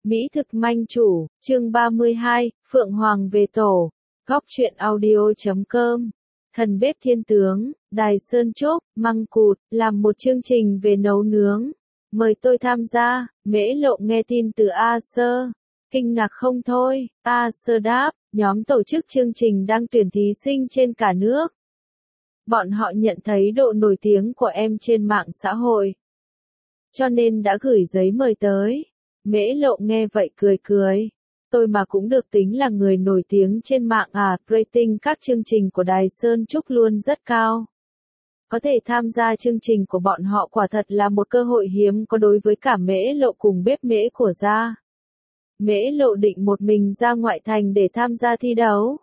Mỹ thực manh chủ, chương 32, Phượng Hoàng về tổ. Góc truyện audio.com. Thần bếp thiên tướng, Đài Sơn Trúc, măng cụt, làm một chương trình về nấu nướng. Mời tôi tham gia. Mễ Lộ nghe tin từ A Sơ, kinh ngạc không thôi. A Sơ đáp, nhóm tổ chức chương trình đang tuyển thí sinh trên cả nước. Bọn họ nhận thấy độ nổi tiếng của em trên mạng xã hội, cho nên đã gửi giấy mời tới. Mễ Lộ nghe vậy cười cười. Tôi mà cũng được tính là người nổi tiếng trên mạng à, rating các chương trình của Đài Sơn Trúc luôn rất cao. Có thể tham gia chương trình của bọn họ quả thật là một cơ hội hiếm có đối với cả Mễ Lộ cùng bếp Mễ của gia. Mễ Lộ định một mình ra ngoại thành để tham gia thi đấu,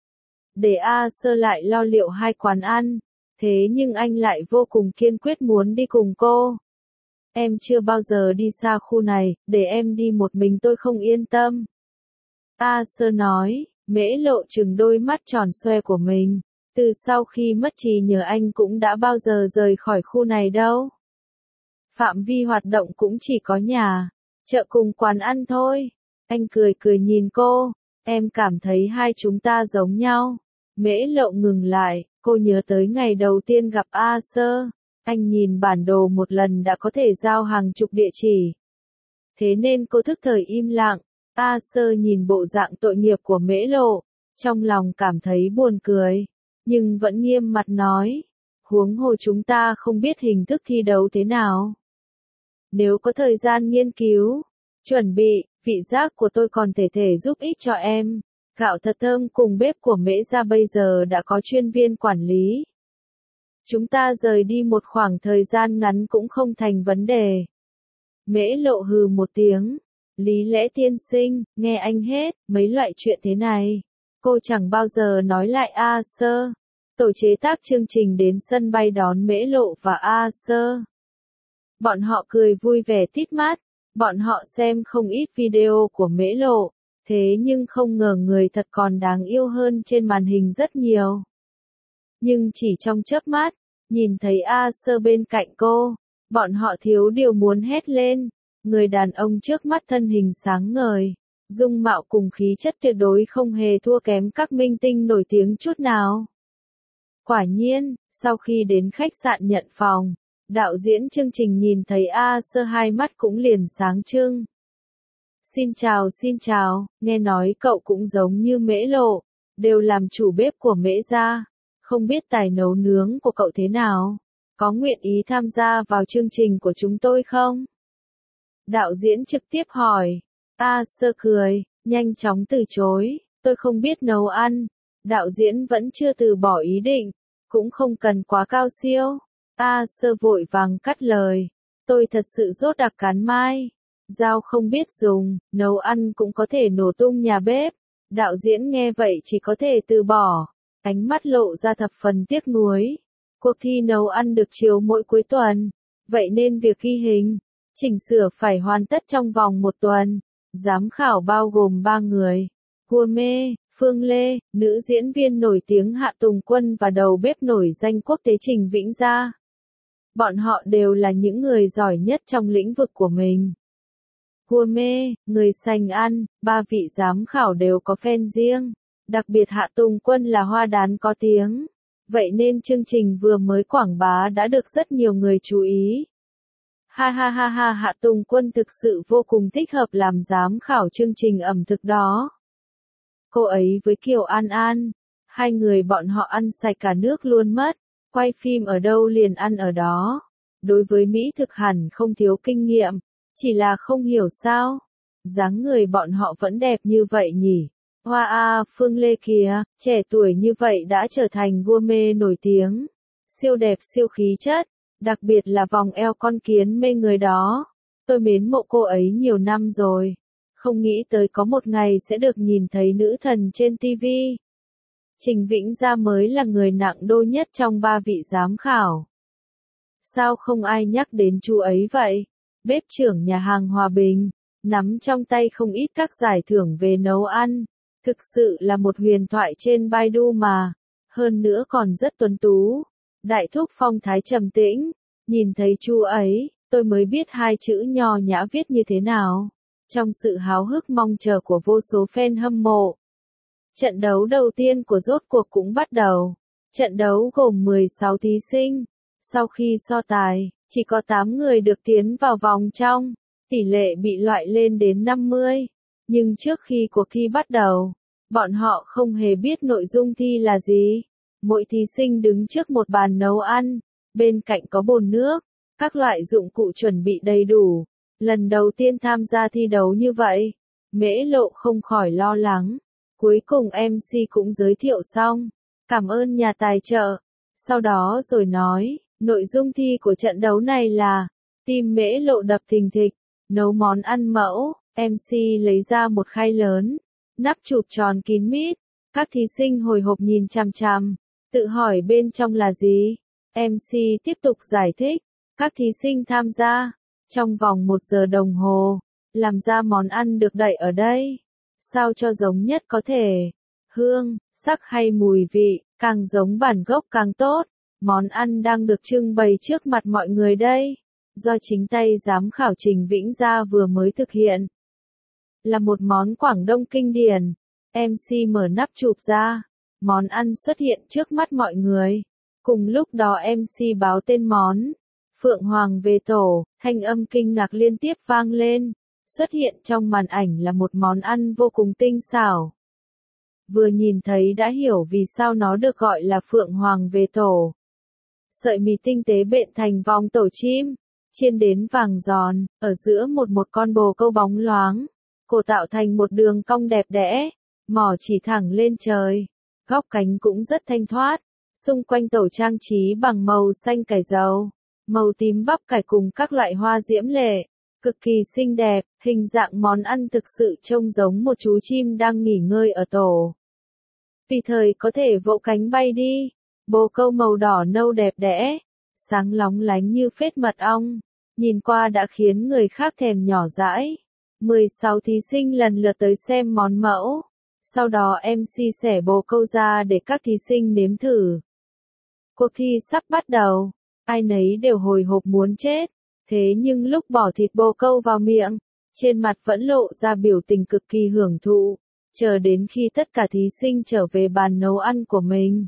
để A Sơ lại lo liệu hai quán ăn, thế nhưng anh lại vô cùng kiên quyết muốn đi cùng cô. Em chưa bao giờ đi xa khu này, để em đi một mình tôi không yên tâm. A Sơ nói. Mễ Lộ trừng đôi mắt tròn xoe của mình. Từ sau khi mất trí nhớ anh cũng đã bao giờ rời khỏi khu này đâu. Phạm vi hoạt động cũng chỉ có nhà, chợ cùng quán ăn thôi. Anh cười cười nhìn cô. Em cảm thấy hai chúng ta giống nhau. Mễ Lộ ngừng lại, cô nhớ tới ngày đầu tiên gặp A Sơ. Anh nhìn bản đồ một lần đã có thể giao hàng chục địa chỉ. Thế nên cô thức thời im lặng. A Sơ nhìn bộ dạng tội nghiệp của Mễ Lộ, trong lòng cảm thấy buồn cười, nhưng vẫn nghiêm mặt nói, huống hồ chúng ta không biết hình thức thi đấu thế nào. Nếu có thời gian nghiên cứu, chuẩn bị, vị giác của tôi còn thể giúp ích cho em. Gạo thật thơm cùng bếp của Mễ gia bây giờ đã có chuyên viên quản lý. Chúng ta rời đi một khoảng thời gian ngắn cũng không thành vấn đề. Mễ Lộ hừ một tiếng. Lý lẽ tiên sinh, nghe anh hết, mấy loại chuyện thế này. Cô chẳng bao giờ nói lại A Sơ. Tổ chế tác chương trình đến sân bay đón Mễ Lộ và A Sơ. Bọn họ cười vui vẻ tít mắt. Bọn họ xem không ít video của Mễ Lộ. Thế nhưng không ngờ người thật còn đáng yêu hơn trên màn hình rất nhiều. Nhưng chỉ trong chớp mắt, nhìn thấy A Sơ bên cạnh cô, bọn họ thiếu điều muốn hét lên. Người đàn ông trước mắt thân hình sáng ngời, dung mạo cùng khí chất tuyệt đối không hề thua kém các minh tinh nổi tiếng chút nào. Quả nhiên, sau khi đến khách sạn nhận phòng, đạo diễn chương trình nhìn thấy A Sơ hai mắt cũng liền sáng trưng. Xin chào, nghe nói cậu cũng giống như Mễ Lộ, đều làm chủ bếp của Mễ gia, không biết tài nấu nướng của cậu thế nào, có nguyện ý tham gia vào chương trình của chúng tôi không? Đạo diễn trực tiếp hỏi. A Sơ cười, nhanh chóng từ chối, tôi không biết nấu ăn. Đạo diễn vẫn chưa từ bỏ ý định, cũng không cần quá cao siêu. A Sơ vội vàng cắt lời, tôi thật sự dốt đặc cán mai. Dao không biết dùng, nấu ăn cũng có thể nổ tung nhà bếp. Đạo diễn nghe vậy chỉ có thể từ bỏ, ánh mắt lộ ra thập phần tiếc nuối. Cuộc thi nấu ăn được chiếu mỗi cuối tuần, vậy nên việc ghi hình, chỉnh sửa phải hoàn tất trong vòng một tuần. Giám khảo bao gồm 3 người. Gourmet, Phương Lê, nữ diễn viên nổi tiếng Hạ Tùng Quân và đầu bếp nổi danh quốc tế Trình Vĩnh Gia. Bọn họ đều là những người giỏi nhất trong lĩnh vực của mình. Gourmet, người sành ăn, 3 vị giám khảo đều có fan riêng. Đặc biệt Hạ Tùng Quân là hoa đán có tiếng. Vậy nên chương trình vừa mới quảng bá đã được rất nhiều người chú ý. Hạ Tùng Quân thực sự vô cùng thích hợp làm giám khảo chương trình ẩm thực đó. Cô ấy với Kiều An An, hai người bọn họ ăn sạch cả nước luôn mất, quay phim ở đâu liền ăn ở đó. Đối với Mỹ thực hẳn không thiếu kinh nghiệm, chỉ là không hiểu sao, dáng người bọn họ vẫn đẹp như vậy nhỉ. Hoa A Phương Lê kìa, trẻ tuổi như vậy đã trở thành gourmet nổi tiếng, siêu đẹp siêu khí chất. Đặc biệt là vòng eo con kiến mê người đó. Tôi mến mộ cô ấy nhiều năm rồi. Không nghĩ tới có một ngày sẽ được nhìn thấy nữ thần trên TV. Trình Vĩnh Gia mới là người nặng đô nhất trong 3 vị giám khảo. Sao không ai nhắc đến chú ấy vậy? Bếp trưởng nhà hàng Hòa Bình, nắm trong tay không ít các giải thưởng về nấu ăn. Thực sự là một huyền thoại trên Baidu mà. Hơn nữa còn rất tuấn tú. Đại thúc phong thái trầm tĩnh, nhìn thấy chú ấy, tôi mới biết hai chữ nho nhã viết như thế nào. trong sự háo hức mong chờ của vô số fan hâm mộ. Trận đấu đầu tiên của rốt cuộc cũng bắt đầu. Trận đấu gồm 16 thí sinh. Sau khi so tài, chỉ có 8 người được tiến vào vòng trong. Tỷ lệ bị loại lên đến 50. Nhưng trước khi cuộc thi bắt đầu, bọn họ không hề biết nội dung thi là gì. Mỗi thí sinh đứng trước một bàn nấu ăn. Bên cạnh có bồn nước, các loại dụng cụ chuẩn bị đầy đủ. Lần đầu tiên tham gia thi đấu như vậy, Mễ Lộ không khỏi lo lắng. Cuối cùng MC cũng giới thiệu xong. Cảm ơn nhà tài trợ. Sau đó rồi nói, nội dung thi của trận đấu này là, tim Mễ Lộ đập thình thịch, nấu món ăn mẫu. MC lấy ra một khay lớn, nắp chụp tròn kín mít. Các thí sinh hồi hộp nhìn chằm chằm, tự hỏi bên trong là gì. MC tiếp tục giải thích, các thí sinh tham gia, trong vòng 1 giờ đồng hồ, làm ra món ăn được đậy ở đây. Sao cho giống nhất có thể, hương, sắc hay mùi vị, càng giống bản gốc càng tốt. Món ăn đang được trưng bày trước mặt mọi người đây, do chính tay giám khảo Trình Vĩnh Gia vừa mới thực hiện. Là một món Quảng Đông kinh điển. MC mở nắp chụp ra, món ăn xuất hiện trước mắt mọi người. Cùng lúc đó MC báo tên món, Phượng Hoàng về tổ, thanh âm kinh ngạc liên tiếp vang lên. Xuất hiện trong màn ảnh là một món ăn vô cùng tinh xảo. Vừa nhìn thấy đã hiểu vì sao nó được gọi là Phượng Hoàng về tổ. Sợi mì tinh tế bện thành vòng tổ chim, chiên đến vàng giòn, ở giữa một con bồ câu bóng loáng. Cổ tạo thành một đường cong đẹp đẽ, mỏ chỉ thẳng lên trời. Góc cánh cũng rất thanh thoát. Xung quanh tổ trang trí bằng màu xanh cải dầu, màu tím bắp cải cùng các loại hoa diễm lệ. Cực kỳ xinh đẹp, hình dạng món ăn thực sự trông giống một chú chim đang nghỉ ngơi ở tổ. Tùy thời có thể vỗ cánh bay đi. Bồ câu màu đỏ nâu đẹp đẽ, sáng lóng lánh như phết mật ong, nhìn qua đã khiến người khác thèm nhỏ dãi. 16 thí sinh lần lượt tới xem món mẫu. Sau đó MC xẻ bồ câu ra để các thí sinh nếm thử. Cuộc thi sắp bắt đầu, ai nấy đều hồi hộp muốn chết. Thế nhưng lúc bỏ thịt bồ câu vào miệng, trên mặt vẫn lộ ra biểu tình cực kỳ hưởng thụ, chờ đến khi tất cả thí sinh trở về bàn nấu ăn của mình.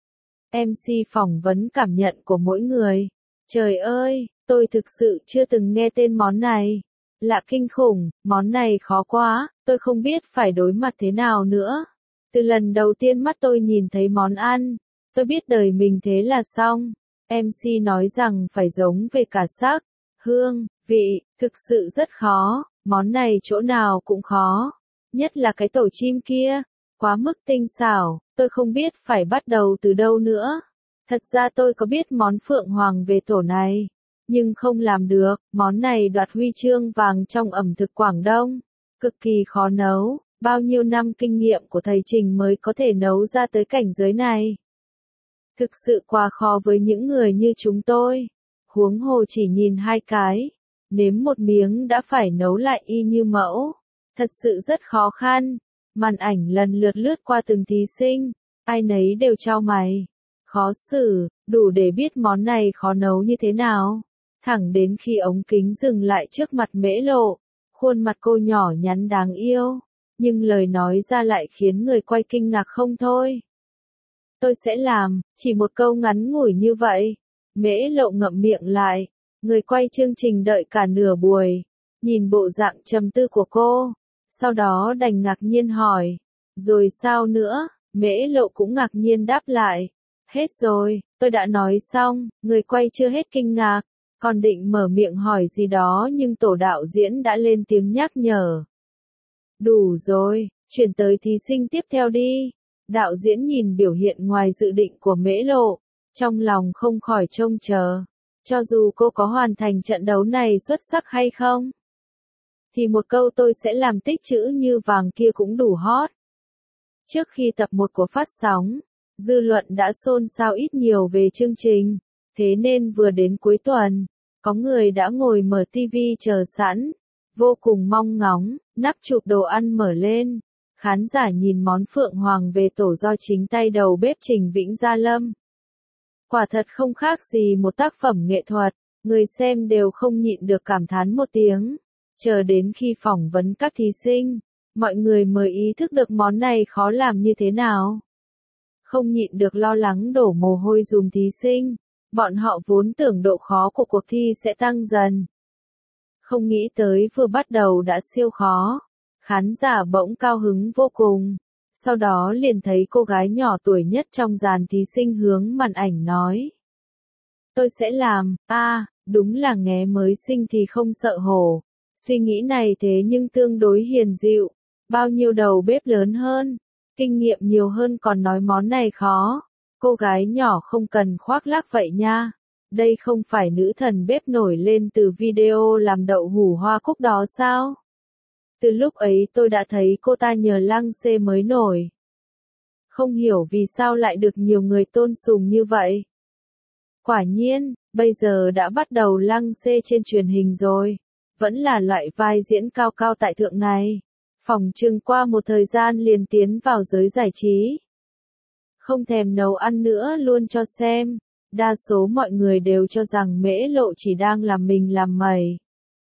MC phỏng vấn cảm nhận của mỗi người. Trời ơi, tôi thực sự chưa từng nghe tên món này. Lạ kinh khủng, món này khó quá, tôi không biết phải đối mặt thế nào nữa. Từ lần đầu tiên mắt tôi nhìn thấy món ăn, tôi biết đời mình thế là xong. MC nói rằng phải giống về cả sắc, hương, vị, thực sự rất khó, món này chỗ nào cũng khó. Nhất là cái tổ chim kia, quá mức tinh xảo, tôi không biết phải bắt đầu từ đâu nữa. Thật ra tôi có biết món Phượng Hoàng về tổ này, nhưng không làm được. Món này đoạt huy chương vàng trong ẩm thực Quảng Đông, cực kỳ khó nấu, bao nhiêu năm kinh nghiệm của thầy Trình mới có thể nấu ra tới cảnh giới này. Thực sự quá khó với những người như chúng tôi. Huống hồ chỉ nhìn 2 cái, nếm một miếng đã phải nấu lại y như mẫu. Thật sự rất khó khăn. Màn ảnh lần lượt lướt qua từng thí sinh, ai nấy đều chau mày. Khó xử, đủ để biết món này khó nấu như thế nào. Thẳng đến khi ống kính dừng lại trước mặt Mễ Lộ, khuôn mặt cô nhỏ nhắn đáng yêu, nhưng lời nói ra lại khiến người quay kinh ngạc không thôi. Tôi sẽ làm, chỉ một câu ngắn ngủi như vậy. Mễ Lộ ngậm miệng lại, người quay chương trình đợi cả nửa buổi, nhìn bộ dạng trầm tư của cô, sau đó đành ngạc nhiên hỏi, rồi sao nữa? Mễ Lộ cũng ngạc nhiên đáp lại, hết rồi, tôi đã nói xong. Người quay chưa hết kinh ngạc, còn định mở miệng hỏi gì đó nhưng tổ đạo diễn đã lên tiếng nhắc nhở. Đủ rồi, chuyển tới thí sinh tiếp theo đi. Đạo diễn nhìn biểu hiện ngoài dự định của Mễ Lộ, trong lòng không khỏi trông chờ. Cho dù cô có hoàn thành trận đấu này xuất sắc hay không, thì một câu tôi sẽ làm tích chữ như vàng kia cũng đủ hot. Trước khi tập 1 của phát sóng, dư luận đã xôn xao ít nhiều về chương trình, thế nên vừa đến cuối tuần, có người đã ngồi mở TV chờ sẵn, vô cùng mong ngóng. Nắp chụp đồ ăn mở lên, khán giả nhìn món Phượng Hoàng về tổ do chính tay đầu bếp Trình Vĩnh Gia lâm. Quả thật không khác gì một tác phẩm nghệ thuật, người xem đều không nhịn được cảm thán một tiếng. Chờ đến khi phỏng vấn các thí sinh, mọi người mới ý thức được món này khó làm như thế nào. Không nhịn được lo lắng đổ mồ hôi dùm thí sinh, bọn họ vốn tưởng độ khó của cuộc thi sẽ tăng dần. Không nghĩ tới vừa bắt đầu đã siêu khó, khán giả bỗng cao hứng vô cùng. Sau đó liền thấy cô gái nhỏ tuổi nhất trong dàn thí sinh hướng màn ảnh nói. Tôi sẽ làm, đúng là nghé mới sinh thì không sợ hổ. Suy nghĩ này thế nhưng tương đối hiền dịu, bao nhiêu đầu bếp lớn hơn, kinh nghiệm nhiều hơn còn nói món này khó. Cô gái nhỏ không cần khoác lác vậy nha. Đây không phải nữ thần bếp nổi lên từ video làm đậu hủ hoa cúc đó sao? Từ lúc ấy tôi đã thấy cô ta nhờ Lăng Xê mới nổi. Không hiểu vì sao lại được nhiều người tôn sùng như vậy. Quả nhiên, bây giờ đã bắt đầu Lăng Xê trên truyền hình rồi. Vẫn là loại vai diễn cao cao tại thượng này. Phỏng chừng qua một thời gian liền tiến vào giới giải trí. Không thèm nấu ăn nữa luôn cho xem. Đa số mọi người đều cho rằng Mễ Lộ chỉ đang làm mình làm mày.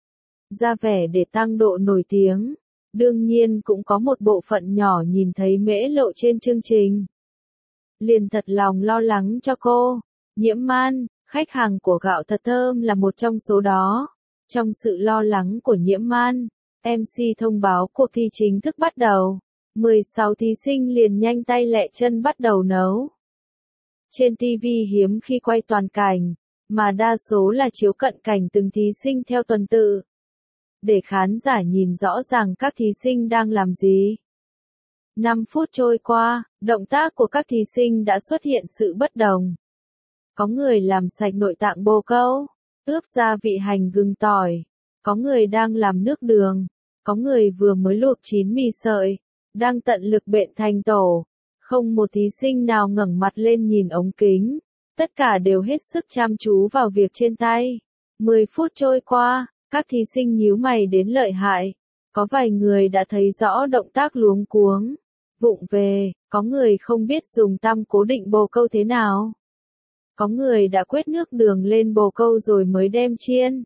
Ra vẻ để tăng độ nổi tiếng. Đương nhiên cũng có một bộ phận nhỏ nhìn thấy Mễ Lộ trên chương trình. Liền thật lòng lo lắng cho cô. Nhiễm Man, khách hàng của gạo thật thơm là một trong số đó. Trong sự lo lắng của Nhiễm Man, MC thông báo cuộc thi chính thức bắt đầu. 16 thí sinh liền nhanh tay lẹ chân bắt đầu nấu. Trên TV hiếm khi quay toàn cảnh, mà đa số là chiếu cận cảnh từng thí sinh theo tuần tự. Để khán giả nhìn rõ ràng các thí sinh đang làm gì. 5 phút trôi qua, động tác của các thí sinh đã xuất hiện sự bất đồng. Có người làm sạch nội tạng bồ câu, ướp gia vị hành gừng tỏi. Có người đang làm nước đường. Có người vừa mới luộc chín mì sợi, đang tận lực bện thành tổ. Không một thí sinh nào ngẩng mặt lên nhìn ống kính. Tất cả đều hết sức chăm chú vào việc trên tay. 10 phút trôi qua, các thí sinh nhíu mày đến lợi hại. Có vài người đã thấy rõ động tác luống cuống, vụng về, có người không biết dùng tăm cố định bồ câu thế nào. Có người đã quết nước đường lên bồ câu rồi mới đem chiên.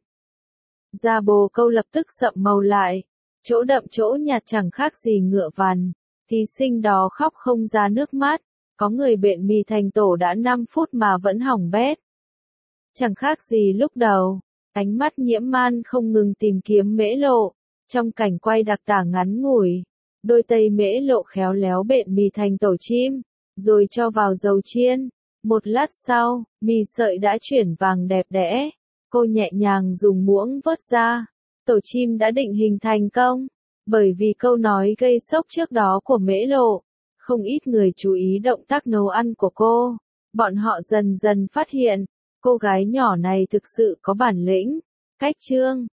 Da bồ câu lập tức sậm màu lại, chỗ đậm chỗ nhạt chẳng khác gì ngựa vằn. Thí sinh đó khóc không ra nước mắt. Có người bện mì thành tổ đã 5 phút mà vẫn hỏng bét. Chẳng khác gì lúc đầu. Ánh mắt Nhiễm Man không ngừng tìm kiếm Mễ Lộ. Trong cảnh quay đặc tả ngắn ngủi, đôi tay Mễ Lộ khéo léo bện mì thành tổ chim, rồi cho vào dầu chiên. Một lát sau, mì sợi đã chuyển vàng đẹp đẽ. Cô nhẹ nhàng dùng muỗng vớt ra. Tổ chim đã định hình thành công. Bởi vì câu nói gây sốc trước đó của Mễ Lộ, không ít người chú ý động tác nấu ăn của cô. Bọn họ dần dần phát hiện, cô gái nhỏ này thực sự có bản lĩnh. Cách chương